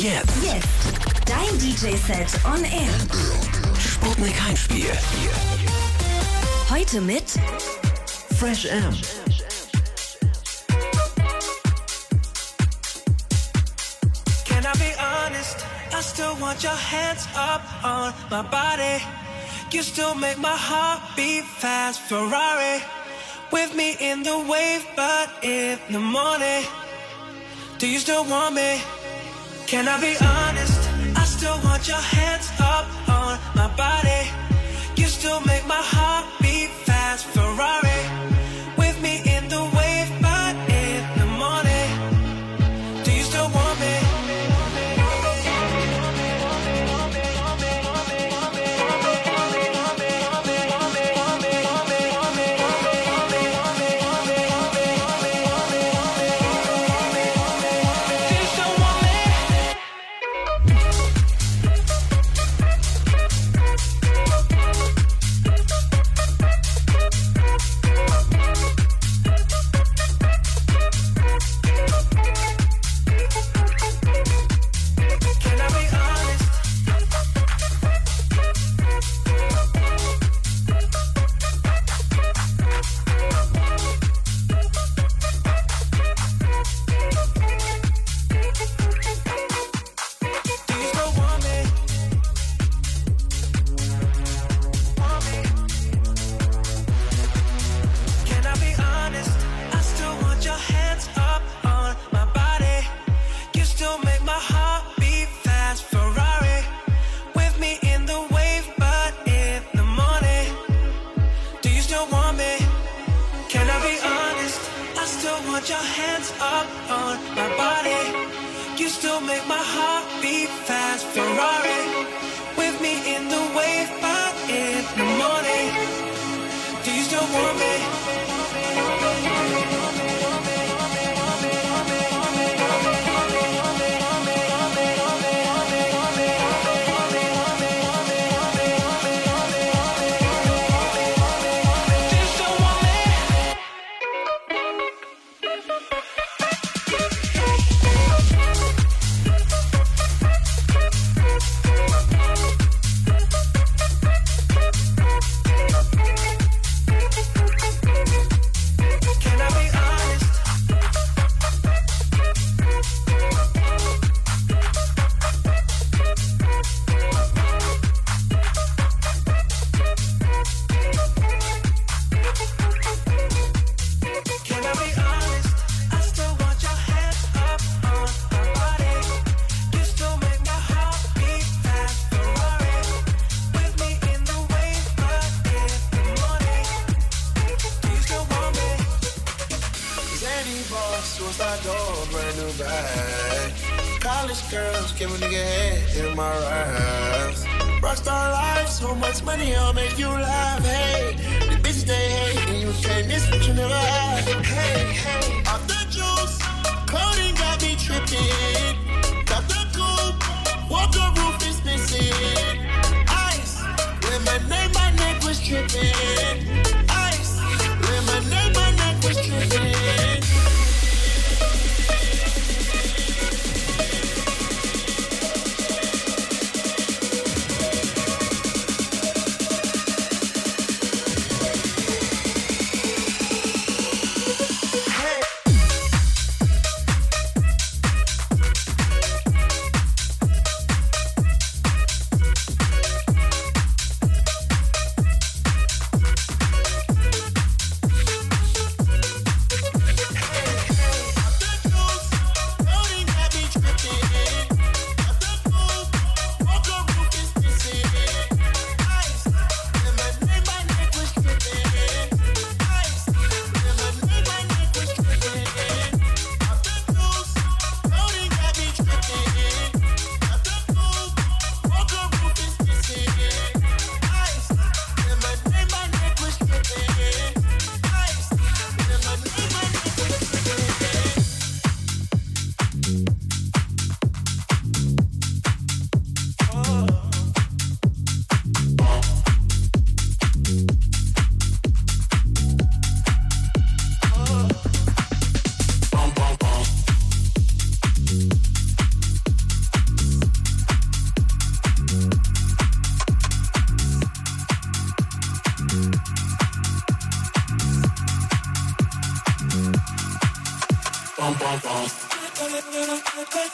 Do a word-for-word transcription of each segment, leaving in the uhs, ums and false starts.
Jetzt. Jetzt. Dein D J-Set on Air. Sputnik Heimspiel. Heute mit Fresh M. Can I be honest? I still want your hands up on my body. You still make my heart beat fast. Ferrari with me in the wave, but in the morning. Do you still want me? Can I be honest? I still want your hands up on my body. You still make my heart beat fast. Ferrari with me in the wave, but in the morning. Do you still want me?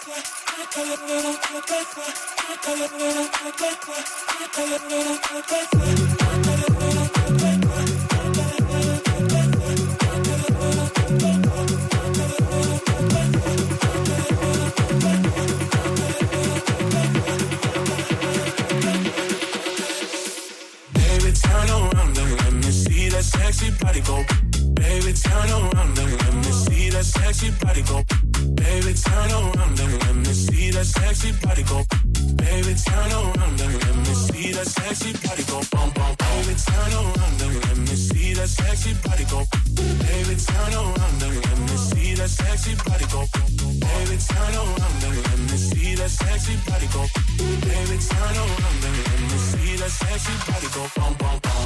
turn around and let me see that sexy body go. Baby, turn around and let me see that sexy body go. Baby, turn around and let me see that sexy body go. Baby, turn around and let me see that sexy body go. Bum, bum, baby, turn around and let me see that sexy body go. Baby, turn around and let me see that sexy body go. Baby, turn around and let me see that sexy body go. Baby, turn around and let me see that sexy body go. Bum, bum, bum.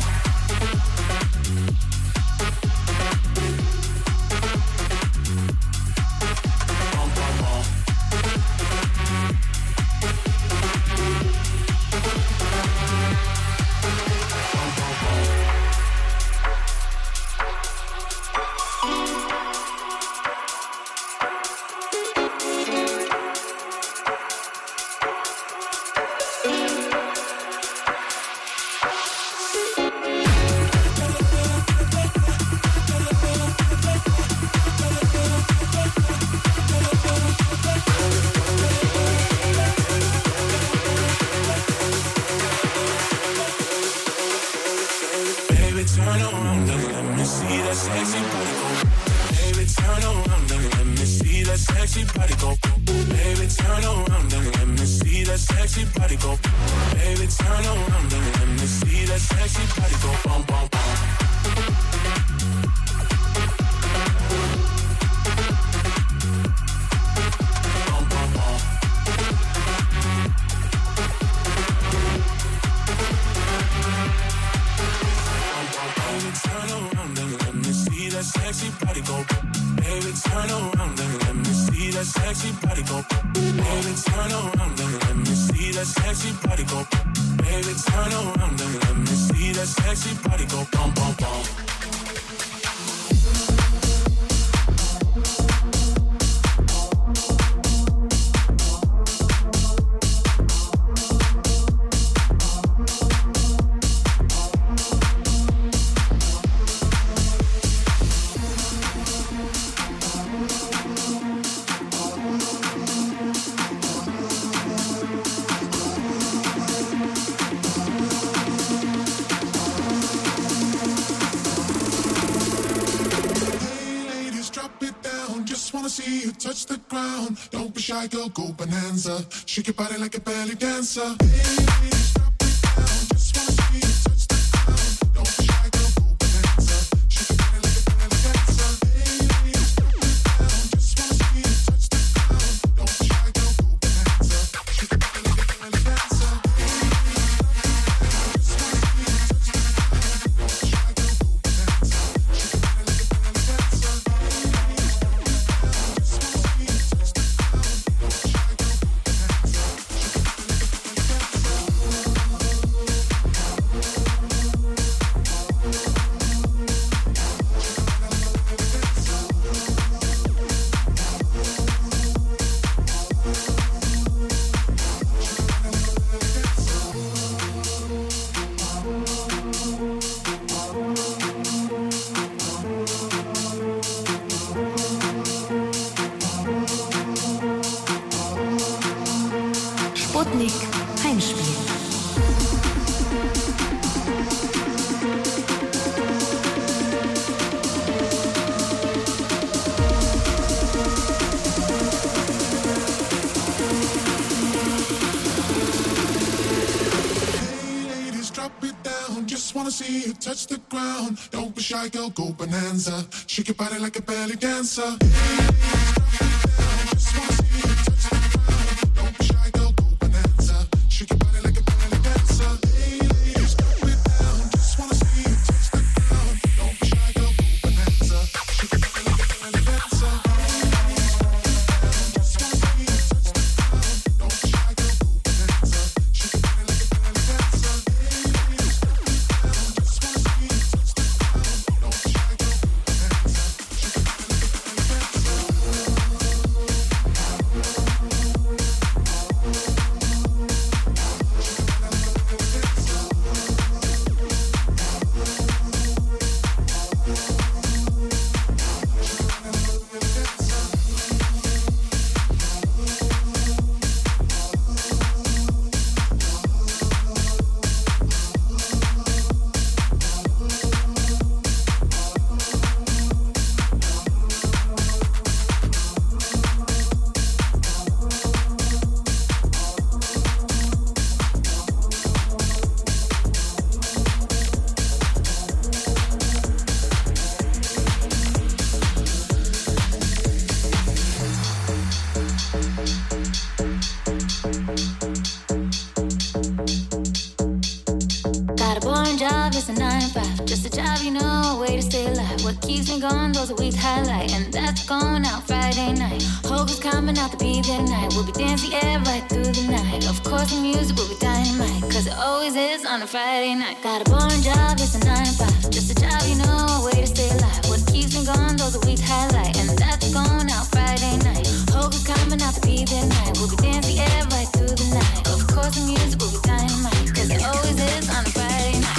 Touch the ground, don't be shy, girl, go bonanza. Shake your body like a belly dancer. Hey, drop it down, just wanna see you touch the ground. Don't be shy, girl, go bonanza. Shake your body like a belly dancer. Hey, drop it down, just wanna see you touch the ground. Don't be shy, girl, go bonanza. Shake your body like a belly dancer. Hey, just wanna see you touch the ground. Don't be shy, girl, go bonanza. Shake your body like a belly dancer. Sputnik Heimspiel. Just wanna see you touch the ground. Don't be shy, girl, go bonanza. Shake your body like a belly dancer. Just wanna see you touch the ground. Don't be shy, girl, go bonanza. Shake your body like a belly dancer. Ladies, drop it down. Just wanna see you touch the ground. Don't be shy, girl, go bonanza. Shake your body like a belly dancer. Just wanna see you touch the ground. Don't be shy, girl, go bonanza. Shake your body like a belly dancer. Just wanna see you touch the ground. Don't be shy, girl, go bonanza. Shake your body like a belly dancer. boring job, it's a nine to five. Just a job, you know, a way to stay alive. What keeps me going goes a week's highlight, and that's going out Friday night. Hogan's coming out to be there tonight. We'll be dancing, yeah, right through the night. Of course the music will be dynamite, cause it always is on a Friday night. Got a boring job, it's a nine to five. Just a job, you know, a way to stay alive. What keeps me going goes a week's highlight, and that's going out Friday night. Hogan's coming out to be there tonight. We'll be dancing, yeah, right through the night. Of course the music will be dynamite, cause it always is on a Friday night.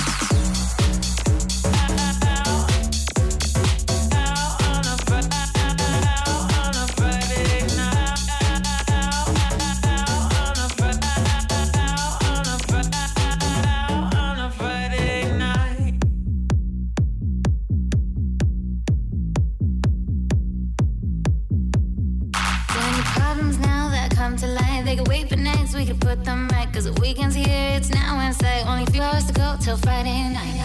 We could put them right, cause the weekend's here, it's now in sight. Only a few hours to go till Friday night.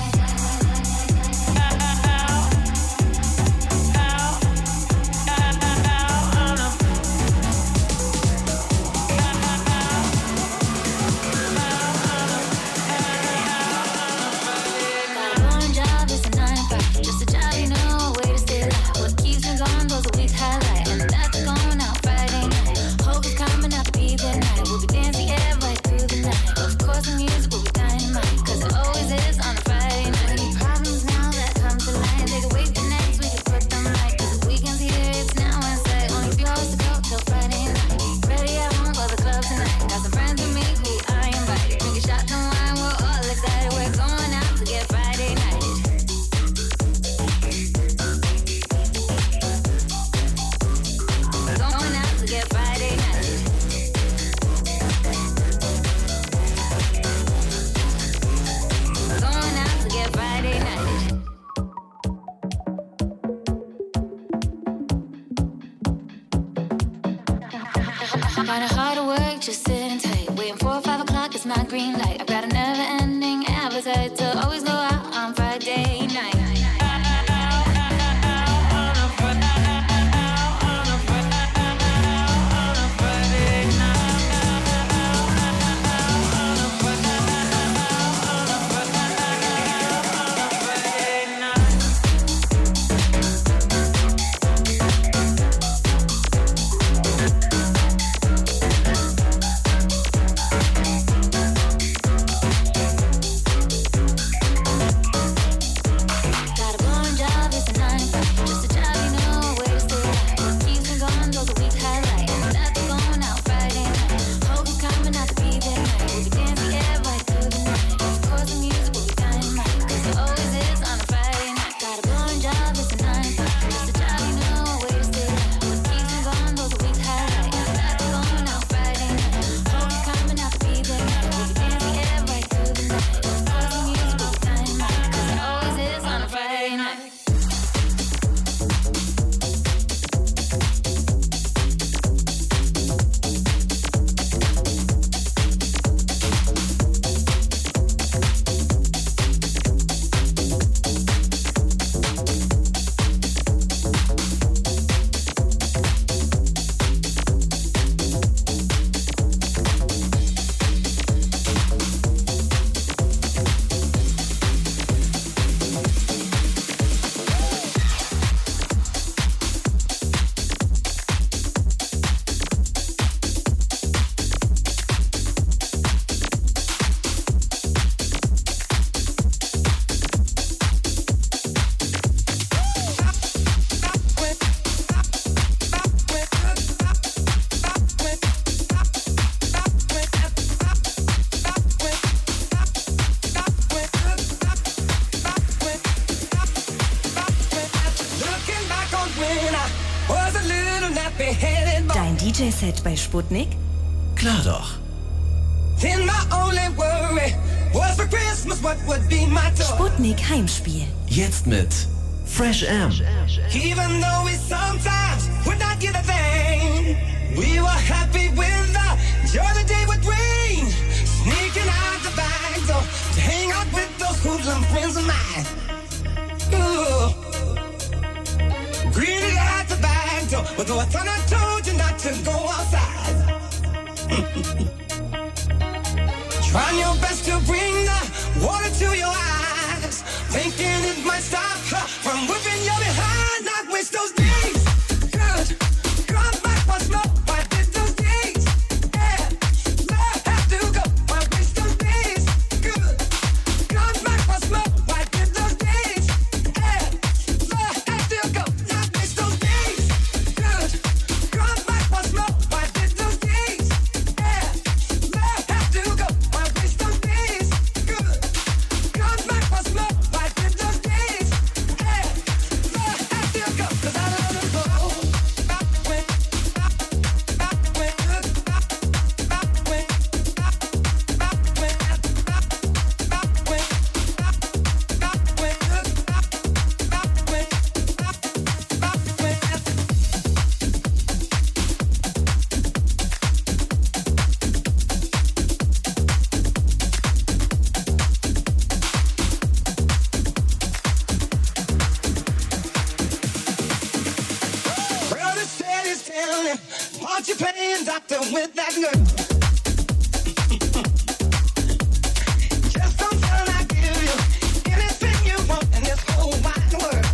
Dein D J-Set bei Sputnik? Klar doch. Then my only worry was for Christmas, what would be my toy? Sputnik Heimspiel. Jetzt mit Fresh M. Even though we sometimes would not get a thing, we were happy with the joy the day would bring. Sneaking out the back door to hang out with those hoodlum friends of mine. Ooh. Greeted at the back door, but though I thought I told you not to go outside. Trying your best to bring the water to your eyes. thinking it might stop from whipping your behind. Not waste those days. Good, come back once more. Why did those days? Yeah, love have to go. Why waste those days? Good, come back once more. Why did those days? Yeah, love have to go. Not waste those days. Good, come back once more. Why did those days? Yeah, love have to go. Why waste those days? Good, come back once more. Why did those days? Yeah, love have to go. 'Cause I love them both. Back when, back, back when, back when, back when, back when, back when, back when, back when. Well, the said is telling, aren't you playing doctor with that girl? Just don't tell I give you anything you want in this whole wide world.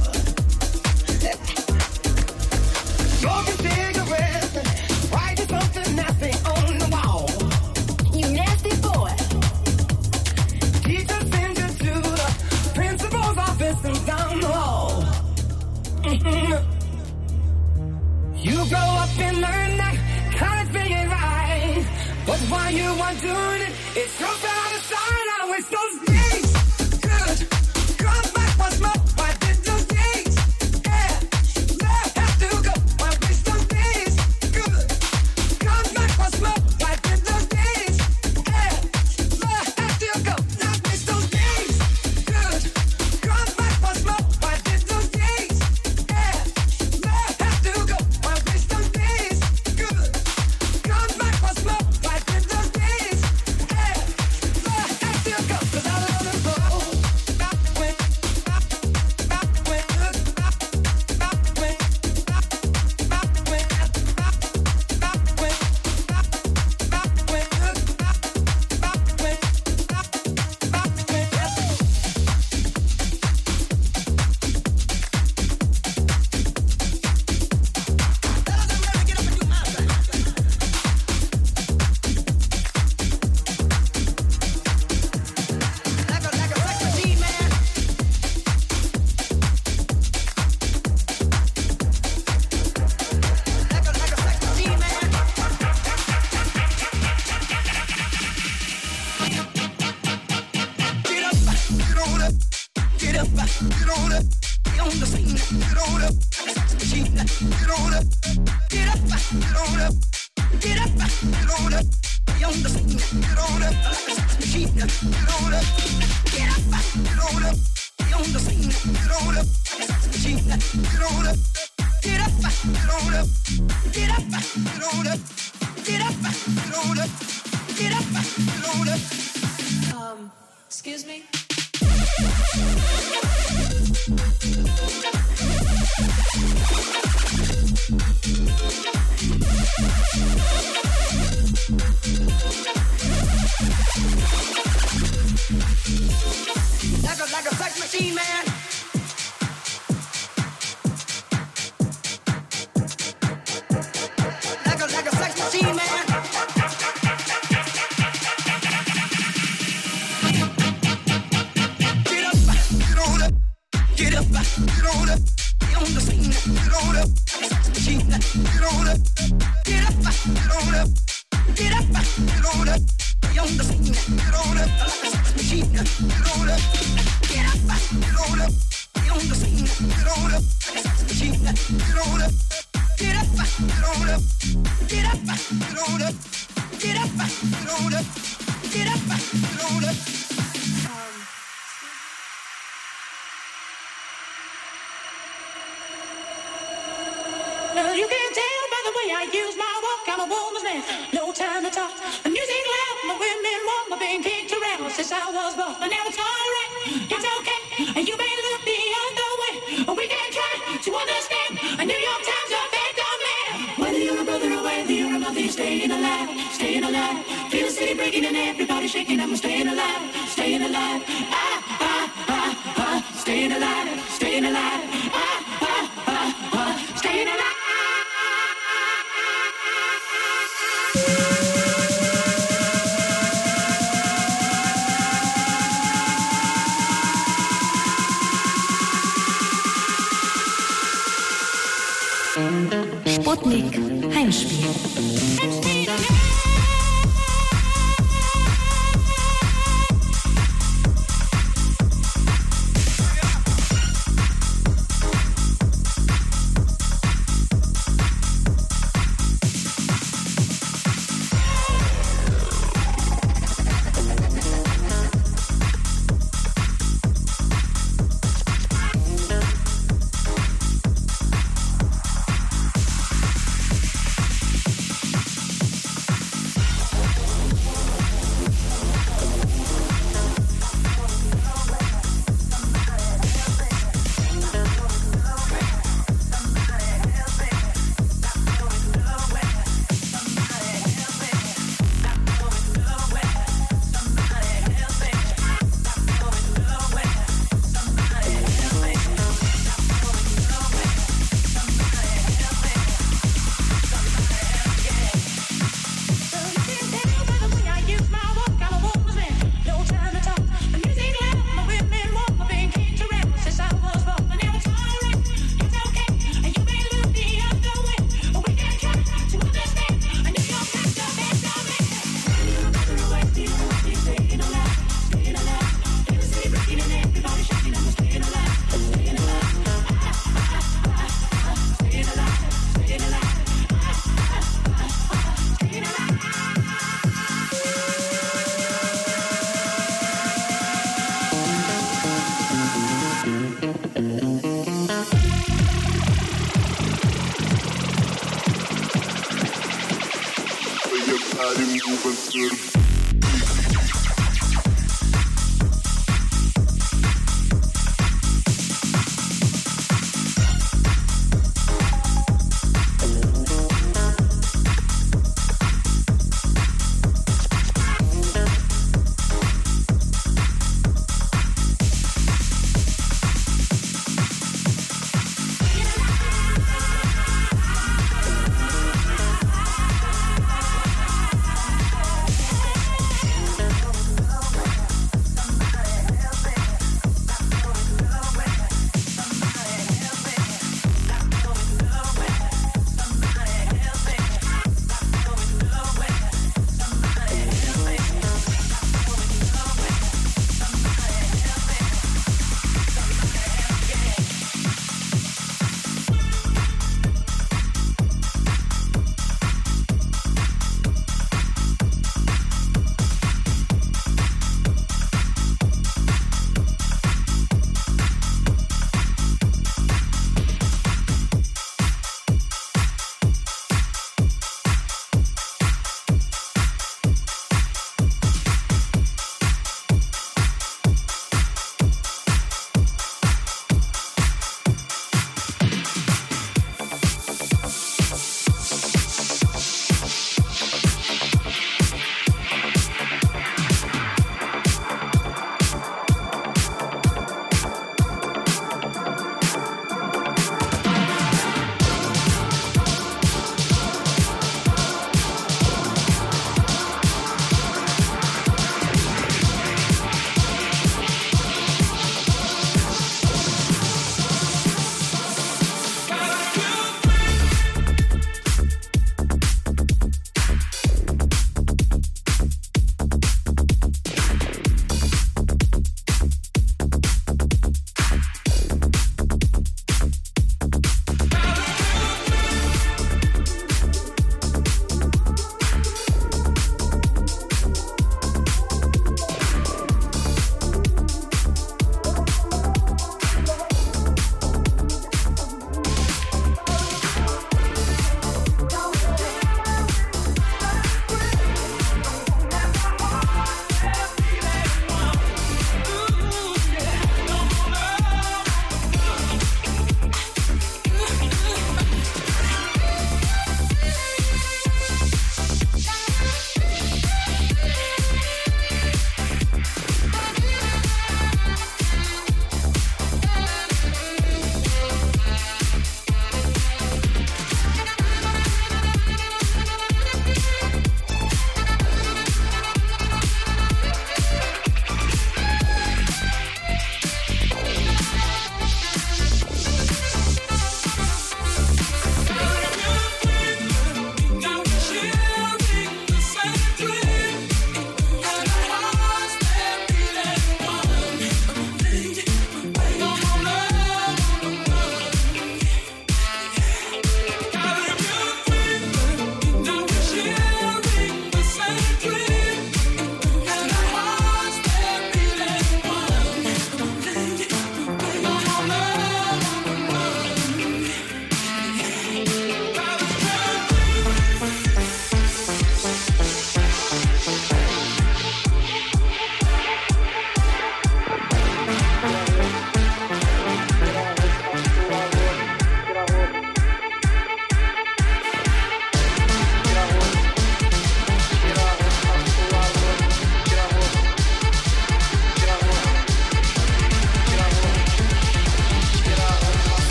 Smoking cigarettes, writing something nasty on the wall. You nasty boy. Teacher sends you to the principal's office and down the hall. Mhm. You grow up and learn that college thing ain't right. But while you are doing it, it's your out of sight. I wish those days could come back once more. Why did those days? Yeah, love have to go. Why wish those days could come back once more. Why did those days? Yeah, love have to go. Not wish those days could come back once more. Why did those days? Yeah, love have to go. Why wish those days could come back once more. Why did those days? Yeah, love have to go. 'Cause I love them both. Back when, back, back when, back when, back when, back when, back when, back when, back when, back when. Like a, like a sex machine, man. Like a, like a sex machine, man. Get up, get on up, get up, get on up, get on the scene, get on up, like a sex machine, get on up, get up, get on up, get up, get on up, get on the scene, get on up, like a sex machine, get on up, get up, get on up, get on the scene, get on up, like a sex machine, get on up, get up, get on up, get up, get on up, get up, get on up, get up, get on up. Um, excuse me? Like a, like a sex machine, man. Like a, like a sex machine, man. Get up, get on up, get up, get on up, get on the scene, get on up, like a sex machine, get on up, get up, get on up, get up, get on up, get on the scene, get on up, like a sex machine, get on up, get up, get on up, get on the scene, get on up, like a sex machine, get on up, get up, get on up, get up, get on up, get up, get on up, get up, get on up. Well, you can tell by the way I use my walk, I'm a woman's man. No time to talk. The music loud, my women want my being kicked around since I was born. But now it's alright, it's okay, and you may look the other way, but we can try to understand. A New York Times effect on man. Whether you're a brother or whether you're a mother, you're staying alive, staying alive. Feel the city breaking and everybody shaking, and we're staying alive, staying alive. Ah, ah, ah, ah. staying alive, staying alive. Ah, ah, ah, ah, staying alive. Sputnik Heimspiel.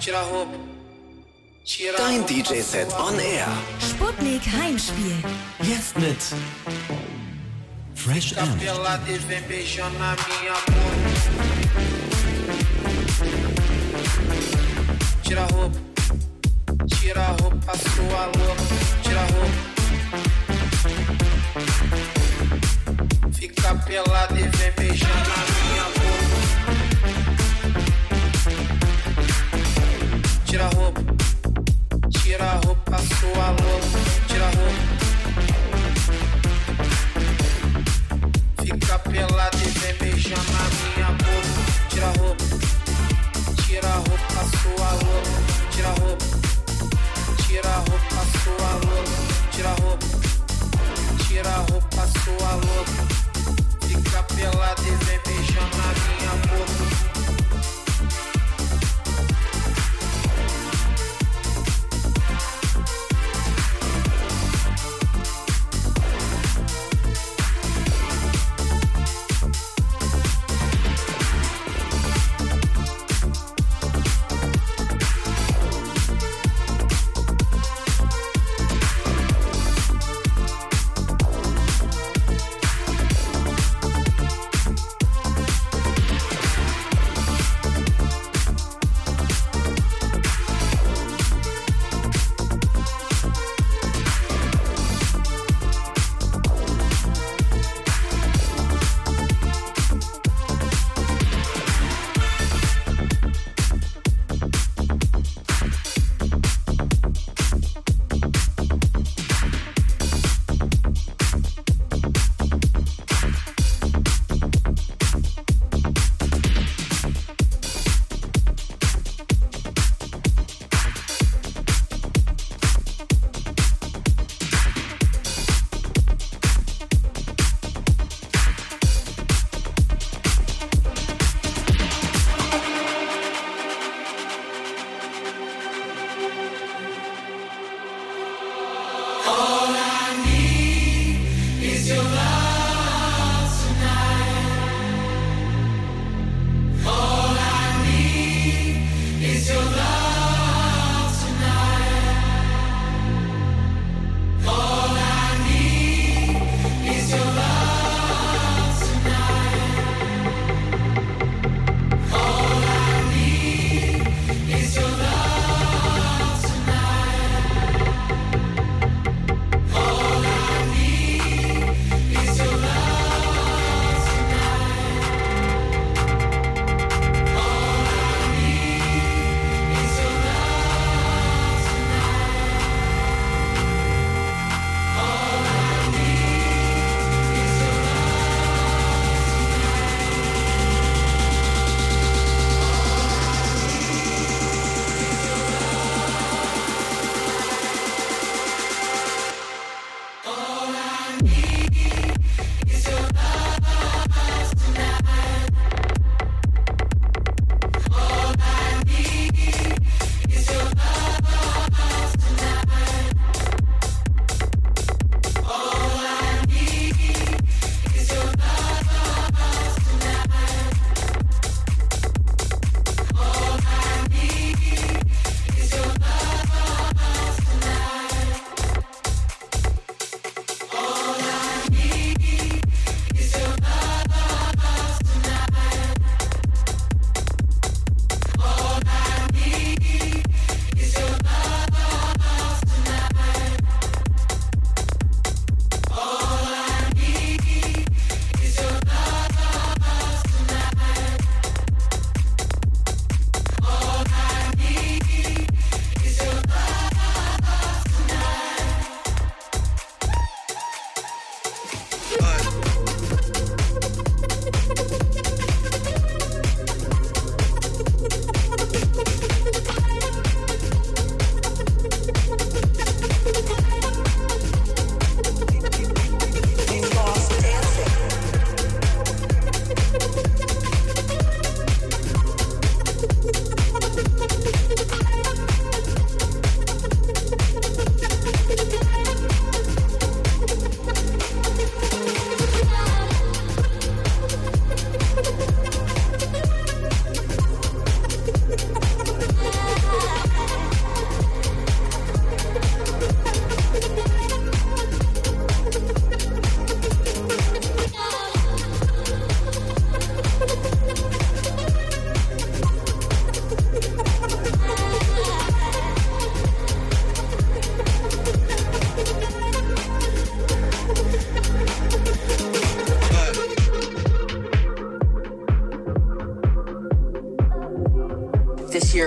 Dein D J-Set on Air. Sputnik Heimspiel. Jetzt mit Fresh M. Pelada e vem beijando na minha boca. Tira a roupa, tira a roupa, sua louca. Tira a roupa. Fica pelada e vem beijando na minha boca. Tira a roupa, tira a roupa, sua louca. Tira a roupa. Fica pelada e vem beijando na minha boca. Tira a roupa, tira a roupa, sua louca. Tira a roupa, tira a roupa, sua louca. Tira a roupa, tira a roupa, sua louca. Fica pelada e vem beijando na minha boca.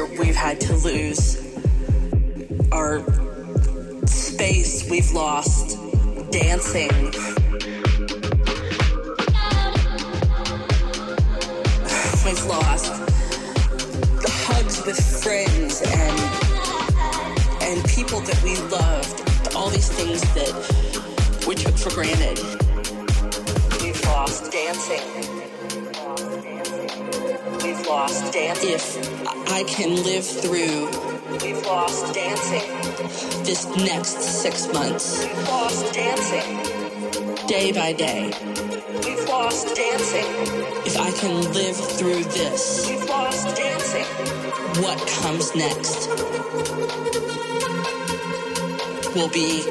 we've had to lose our space, we've lost dancing. We've lost the hugs with friends and and people that we loved, all these things that we took for granted. We've lost dancing. We've lost dancing. If I can live through, we've lost dancing. This next six months, we've lost dancing. Day by day, we've lost dancing. If I can live through this, we've lost dancing. What comes next will be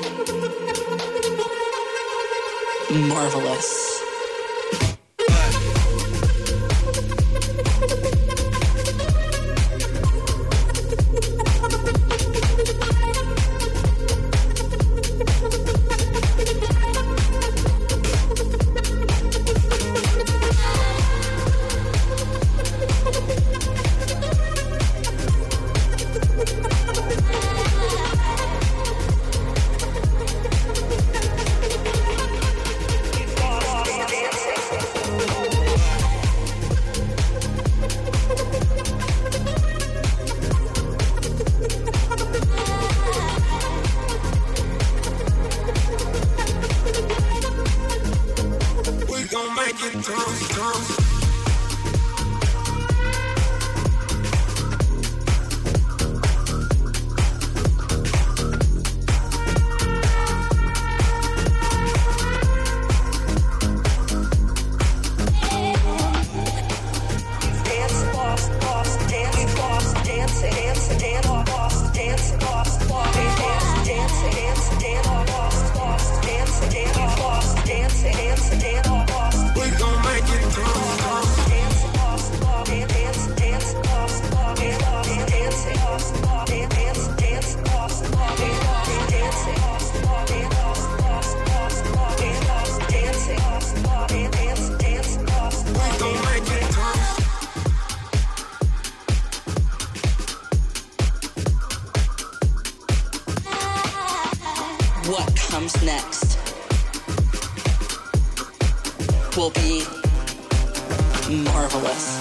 marvelous. What comes next will be marvelous.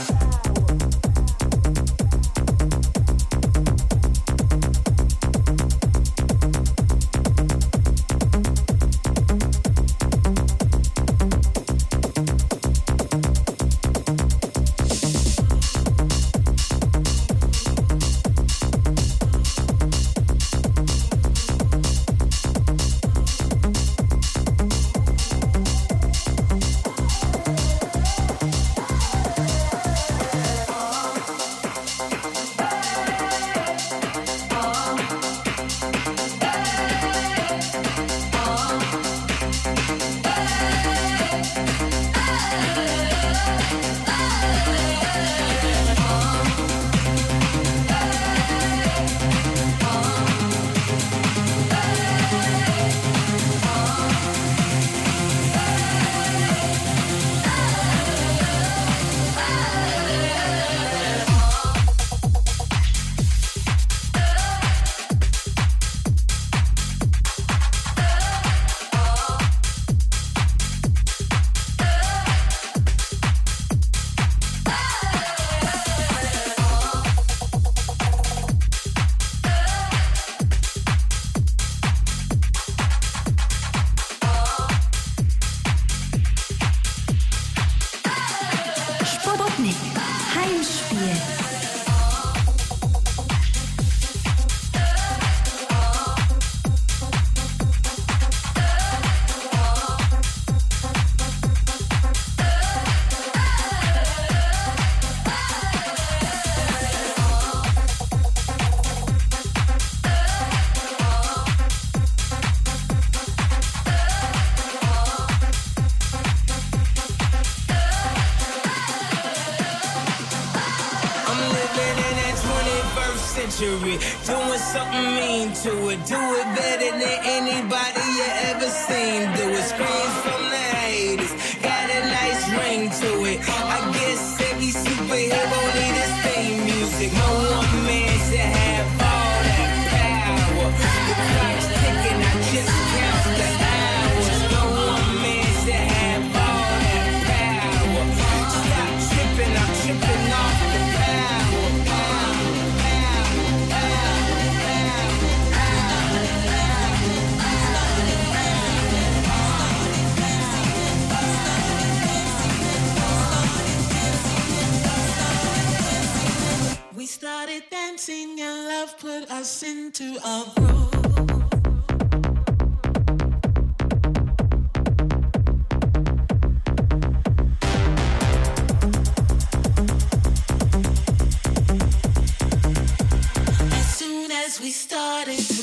Doing something mean to it. Do it better than anybody you ever seen. Do it. Screams from the haters. Got a nice ring to it. I guess every superhero need his theme music. No one man dancing and love put us into a groove. As soon as we started to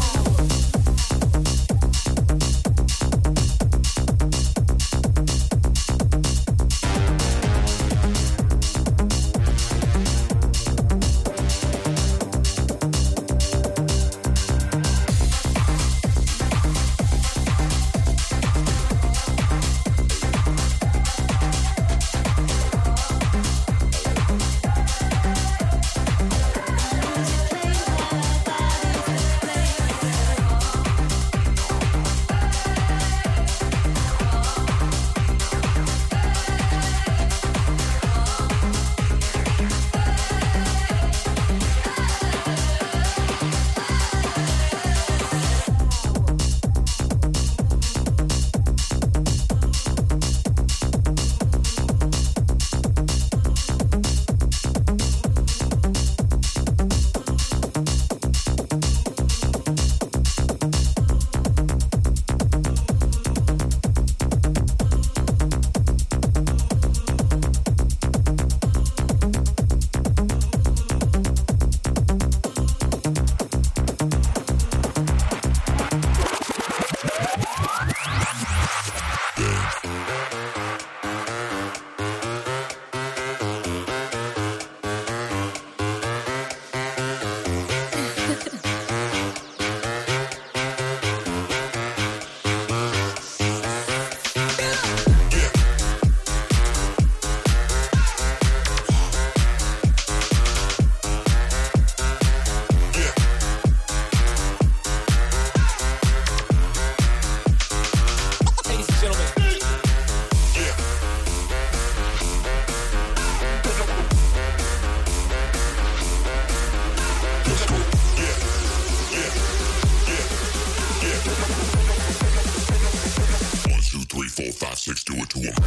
six, do it to him.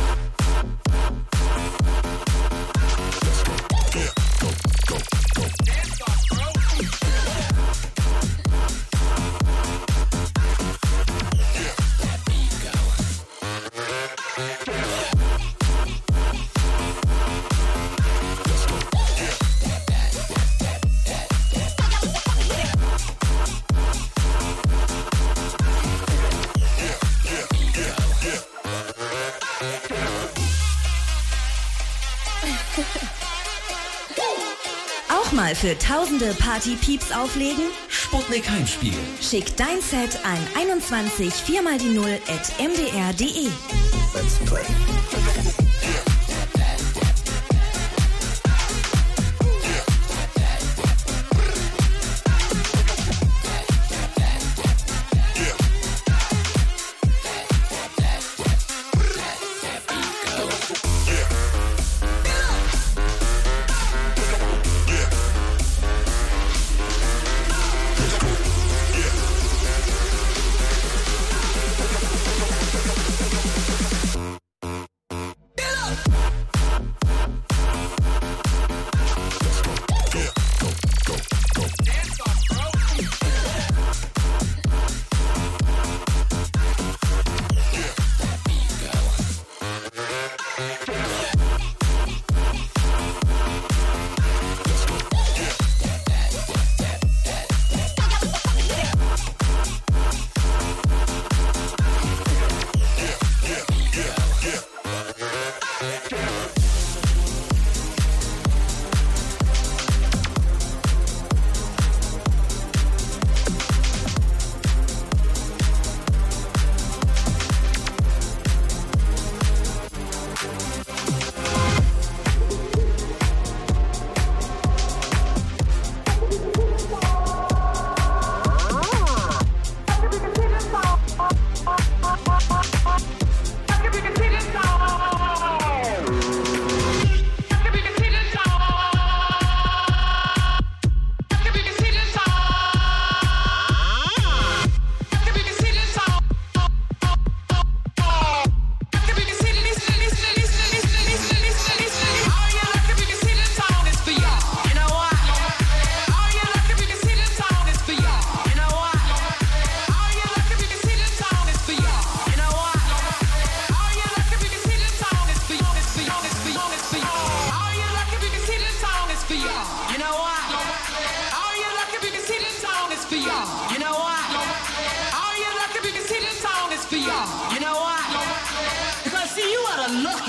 Yeah, go, go, go. Dance off, bro. Yeah. That beat going. Let's go. Yeah. That, that, that, that, that, that. Yeah, yeah, yeah, yeah. Auch mal für tausende Party-Pieps auflegen? Sputnik Heimspiel. Schick dein Set an einundzwanzig vier mal die null at m d r punkt d e. Let's play.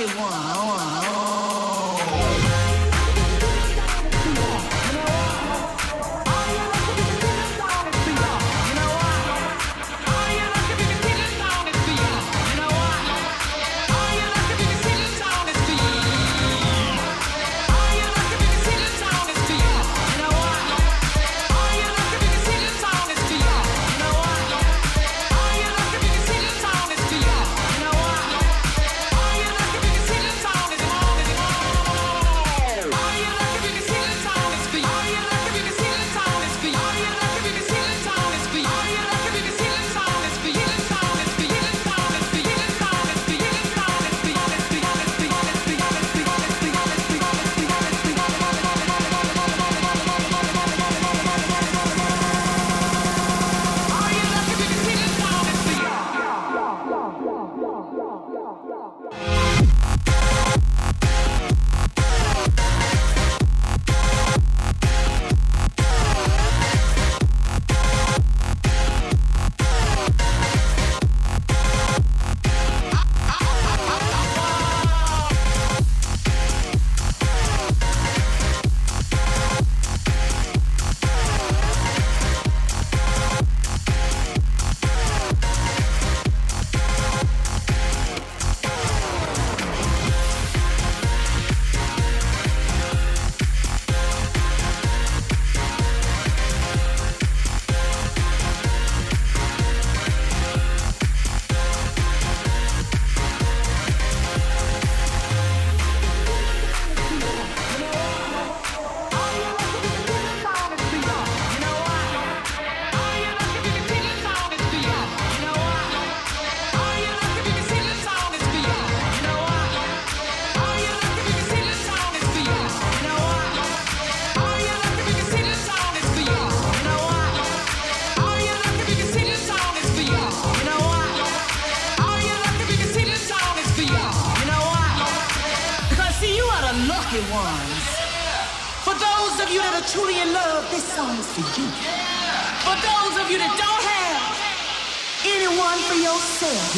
lucky one. Truly in love, this song is for you. For those of you that don't have anyone for yourself,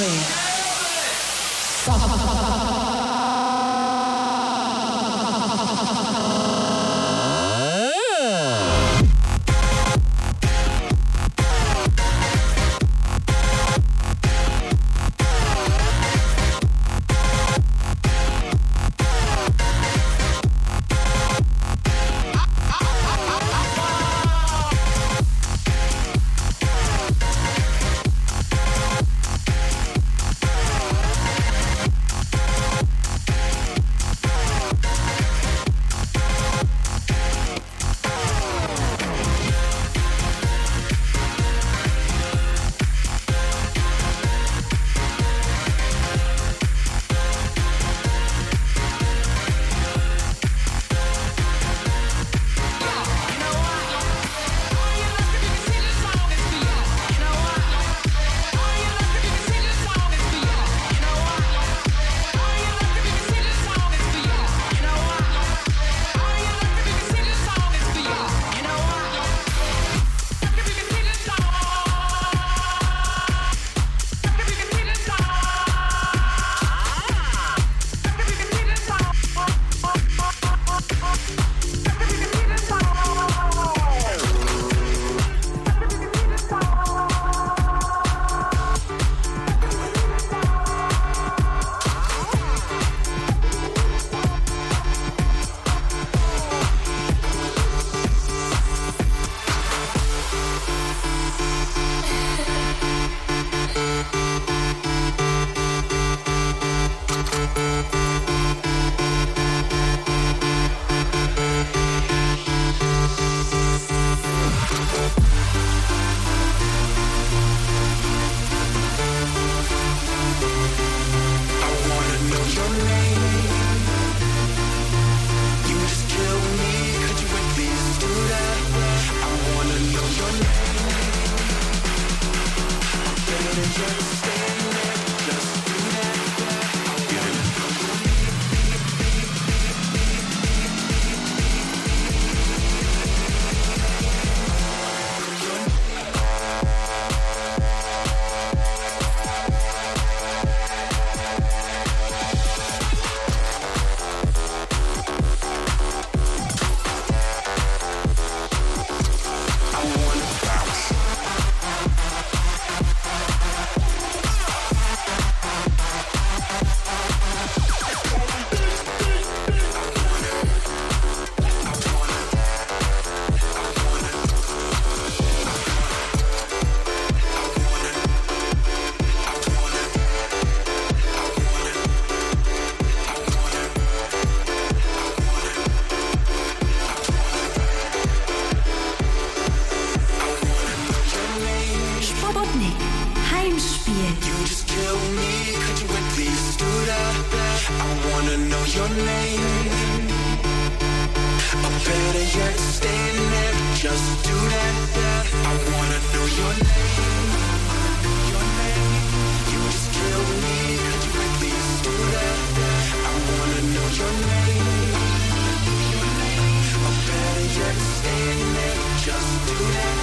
your name. Or better yet, stand there, just do that. I wanna know your name, your name. You just kill me, could you at least do that? I wanna know your name, your name. Or better yet, stand there, just do that.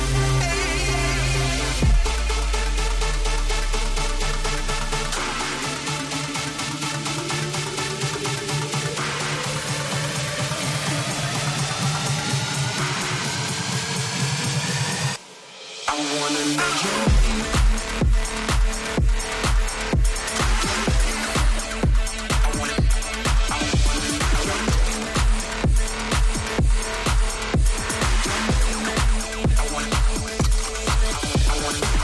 I wanna know your name. I wanna, I wanna know your name. I wanna, I wanna know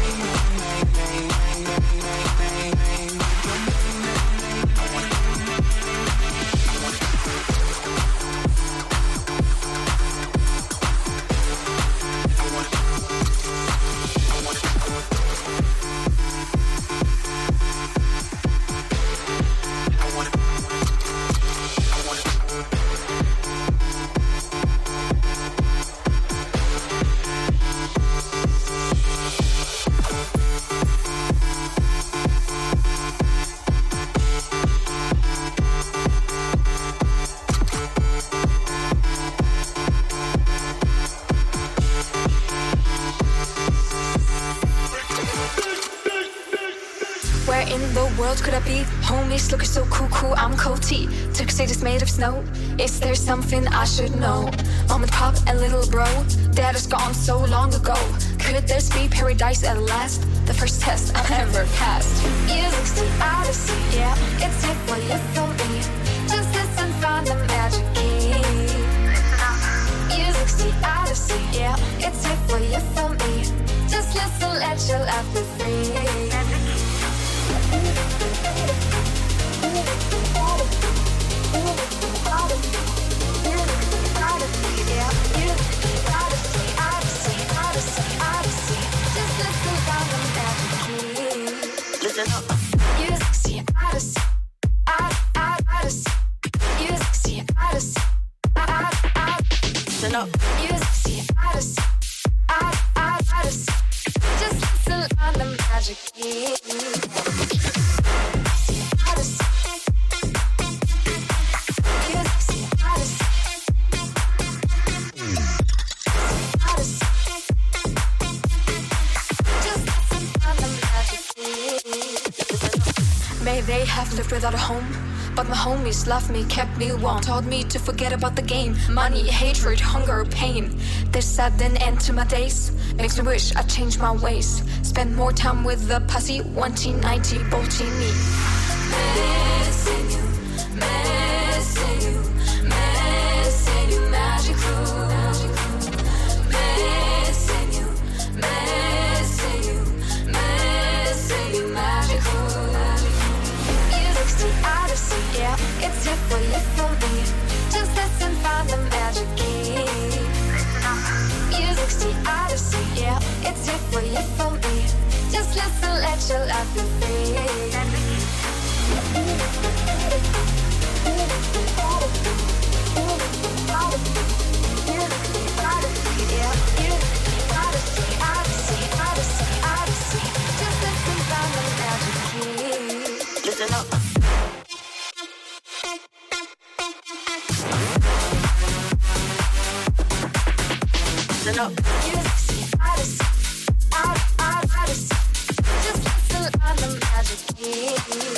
Where in the world could I be? Homies looking so cool, cool, I'm Coty. Turkish state is made of snow. Is there something I should know? Mom and pop and little bro, dad is gone so long ago. Could this be paradise at last? The first test I've ever passed. Music's the odyssey, yeah. It's it for you, for me. Just listen, find the magic key. Music's the odyssey, yeah. It's it for you, for me. Just listen, let your life be free. Listen up. Music's the odyssey, odyssey. Music's the odyssey, Listen up. Music's the odyssey, odyssey. Just listen on the magic key. May they have lived without a home, but my homies loved me, kept me warm, taught me to forget about the game. Money, hatred, hunger, pain. This sudden end to my days makes me wish I changed my ways. Spend more time with the pussy, one T ninety, bolting me. Missing you, missing you, missing you, magic crew. Missing you, missing you, missing you, magic crew. Music's the odyssey, yeah. It's it for you, for me. Just listen, find the magic key. Music's the odyssey, yeah. It's it for you, for me. Just listen, let your life be free. Listen up. Listen up. Just listen on the magic key.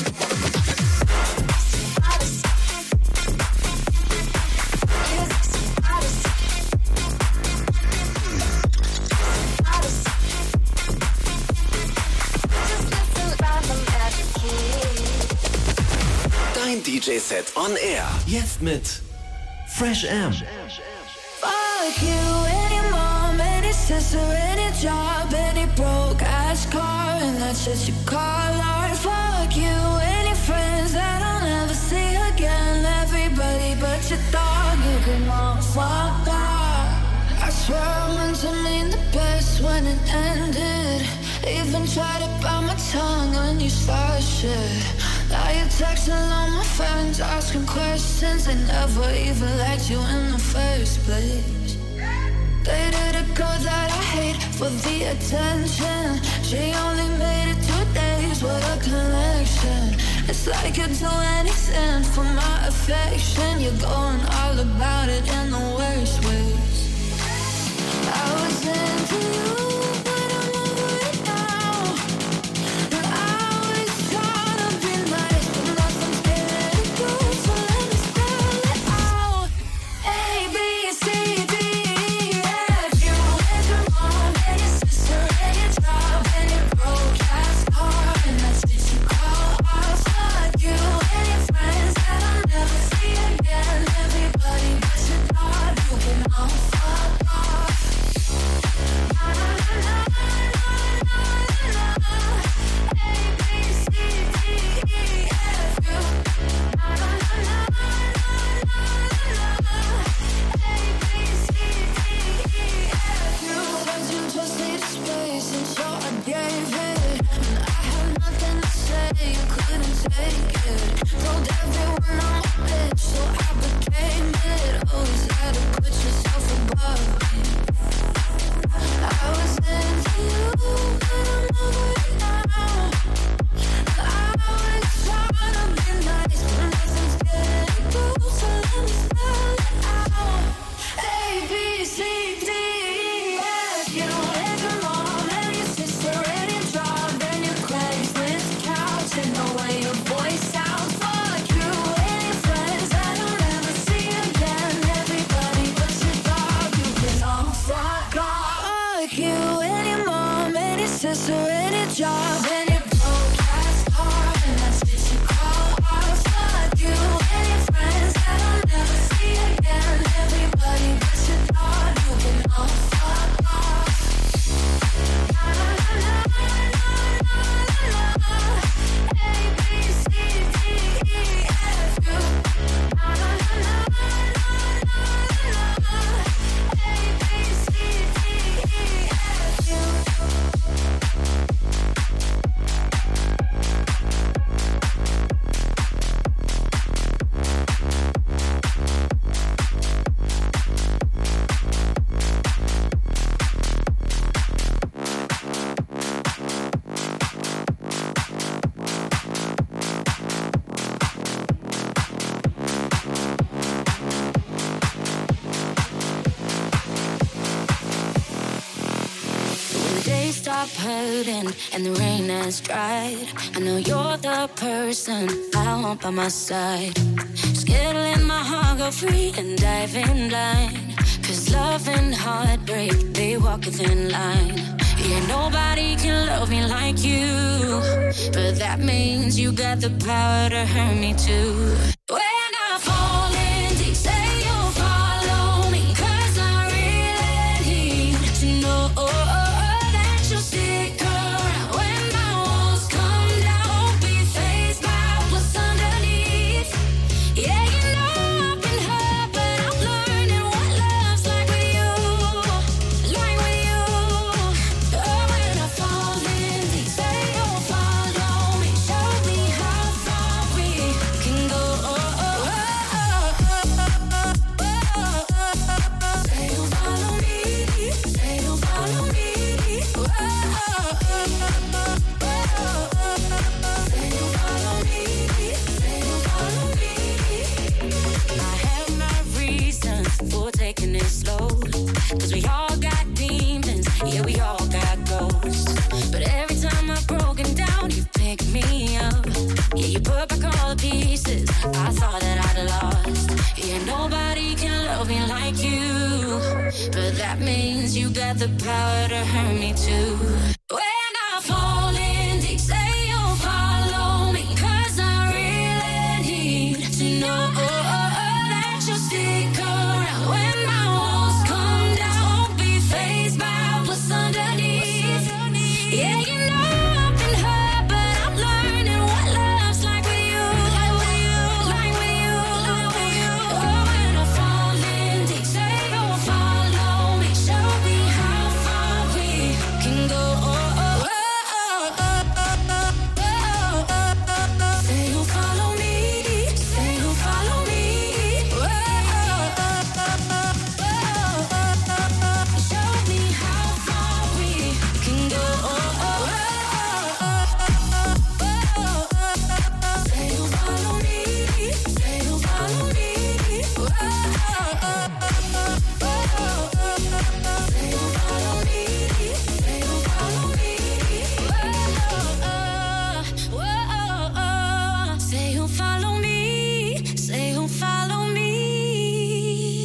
Dein D J-Set on Air. Jetzt mit Fresh M. Fuck you, any mom, any sister, any job, any broke ass car, and that's just your call art. Fuck you, any friends that I'll never see again. Everybody but your dog, you can all fuck off. I swear I meant to mean the best when it ended. Even tried to bite my tongue when you started shit. Now Now you're texting all my friends, asking questions. They never even liked you in the first place. Dated a girl that I hate for the attention. She only made it two days, what a connection. It's like you'd do anything for my affection. You're going all about it in the worst ways. I was into you, but I'm over it now. And I was trying to be nice, but nothing's getting it good, so let me spell it out. A, B, C, D, E, F. You and your mom and your sister and your job and your broke-ass car, and that's what you call off. Fuck you and your friends that I'll never see again. Everybody but your dog, you can all fuck off. And the rain has dried. I know you're the person I want by my side. Scared to let my heart go free and dive in blind. Cause love and heartbreak, they walk a thin line. Yeah, nobody can love me like you, but that means you got the power to hurt me too. When I fall in deep, say you'll follow me, cause I really need to know that you'll stick around. When my walls come down, won't be fazed by what's underneath. Yeah, you know I've been hurt, but I'm learning what love's like with you, like with you. Oh, when I fall in deep, say you'll follow me, show me how far we can go. Say you'll follow me, say you'll follow me. Say you'll follow me, say you'll follow me. I have my reasons for taking it slow, cause we all got demons, yeah, we all got ghosts. But every time I've broken down, you pick me up. Yeah, you put back all the pieces I thought that I'd lost. Yeah, nobody can love me like you, but that means you got the power to hurt me too.